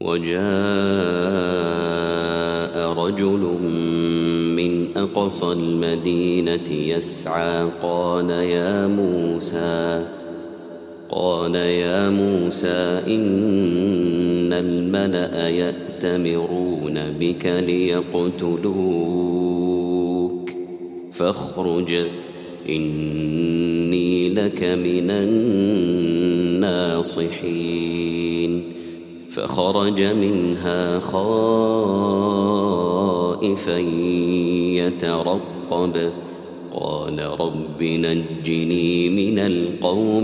وجاء رجل من أقصى المدينة يسعى قال يا موسى إن الملأ يأتمرون بك ليقتلوك فاخرج إني لك من الناصحين. فخرج منها خائفا يترقب قال رب نجني من القوم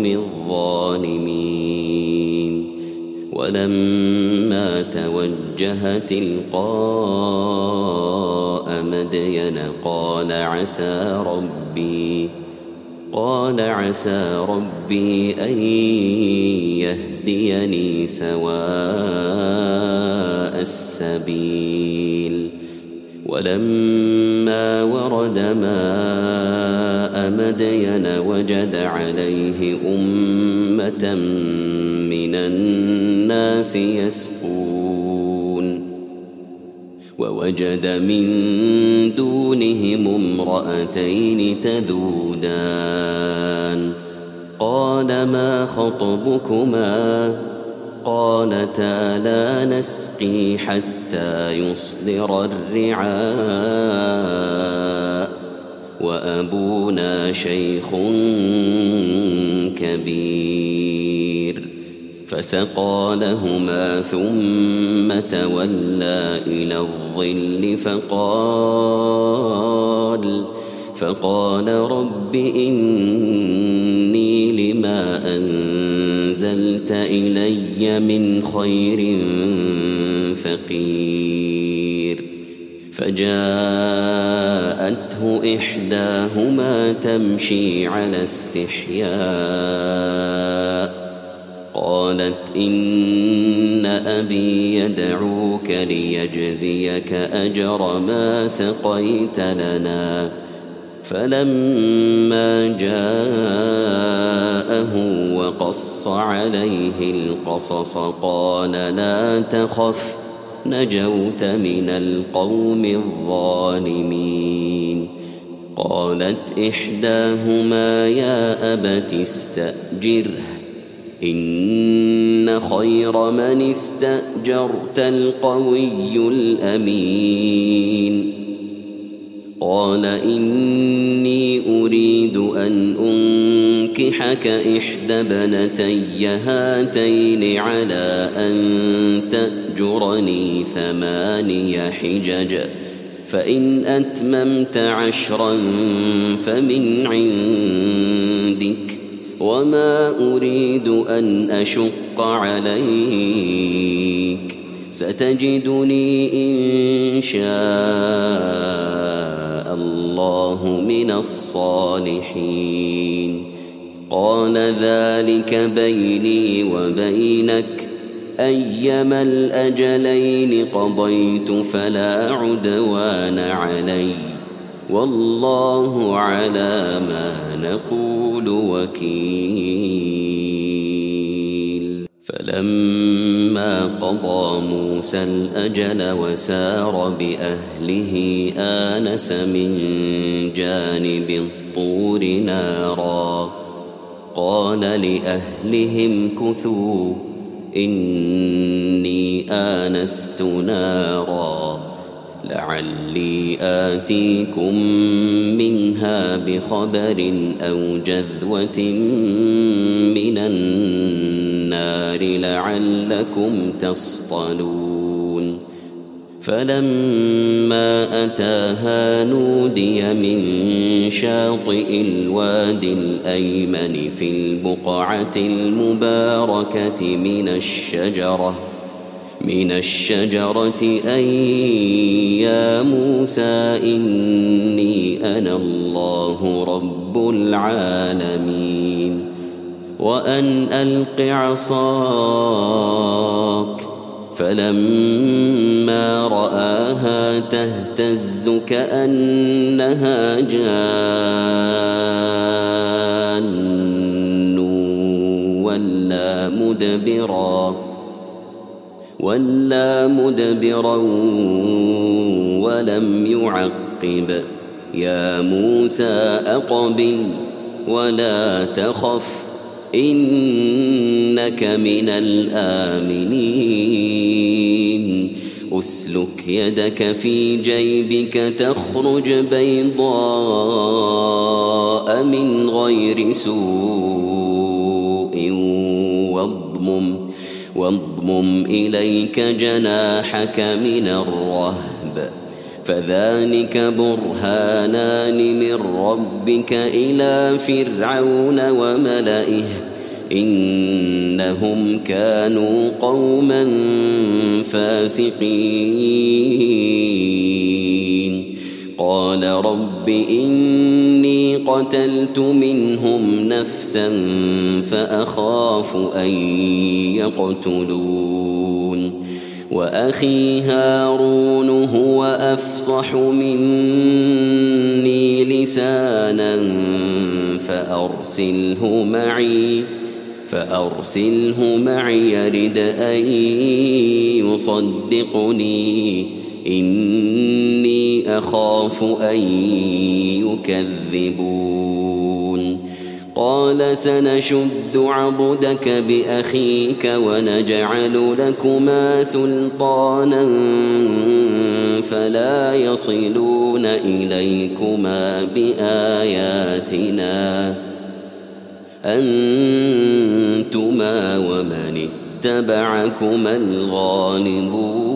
الظالمين. ولما توجه تلقاء مدين قال عسى ربي أن يهديني سواء السبيل. ولما ورد ماء مدين وجد عليه أمة من الناس يسقون ووجد من دونهم امرأتين تذودان قال ما خطبكما قالتا لا نسقي حتى يصدر الرعاء وأبونا شيخ كبير. فسقى لهما ثم تولى إلى الظل فقال رب إني لما أنزلت إلي من خير فقير. فجاءته إحداهما تمشي على استحياء قالت إن أبي يدعوك ليجزيك أجر ما سقيت لنا. فلما جاءه وقص عليه القصص قال لا تخف نجوت من القوم الظالمين. قالت إحداهما يا أبت استأجره إن خير من استأجرت القوي الأمين. قال إني أريد أن أنكحك إحدى ابنتي هاتين على أن تأجرني 8 حجج فإن أتممت 10 فمن عندك وما أريد أن أشق عليك ستجدني إن شاء الله من الصالحين. قال ذلك بيني وبينك أيما الأجلين قضيت فلا عدوان علي والله على ما نقول وكيل. فلما قضى موسى الأجل وسار بأهله آنس من جانب الطور نارا قال لأهلهم كثوا إني آنست نارا لعلي آتيكم منها بخبر أو جذوة من النار لعلكم تصطلون. فلما أتاها نودي من شاطئ الوادي الأيمن في البقعة المباركة من الشجرة أن يا موسى إني أنا الله رب العالمين وأن ألق عصاك. فلما رآها تهتز كأنها جان ولا مدبرا ولى مدبرا ولم يعقب. يا موسى أقبل ولا تخف إنك من الآمنين. أسلك يدك في جيبك تخرج بيضاء من غير سوء واضمم إليك جناحك من الرهب فذلك برهانان من ربك إلى فرعون وملئه إنهم كانوا قوما فاسقين. قال رب إني قتلت منهم نفسا فأخاف أن يقتلون وأخي هارون هو أفصح مني لسانا فأرسله معي يرد أن يصدقني إني أخاف أن يكذبون. قال سنشد عضدك بأخيك ونجعل لكما سلطانا فلا يصلون إليكما بآياتنا أنتما ومن اتبعكما الغالبون.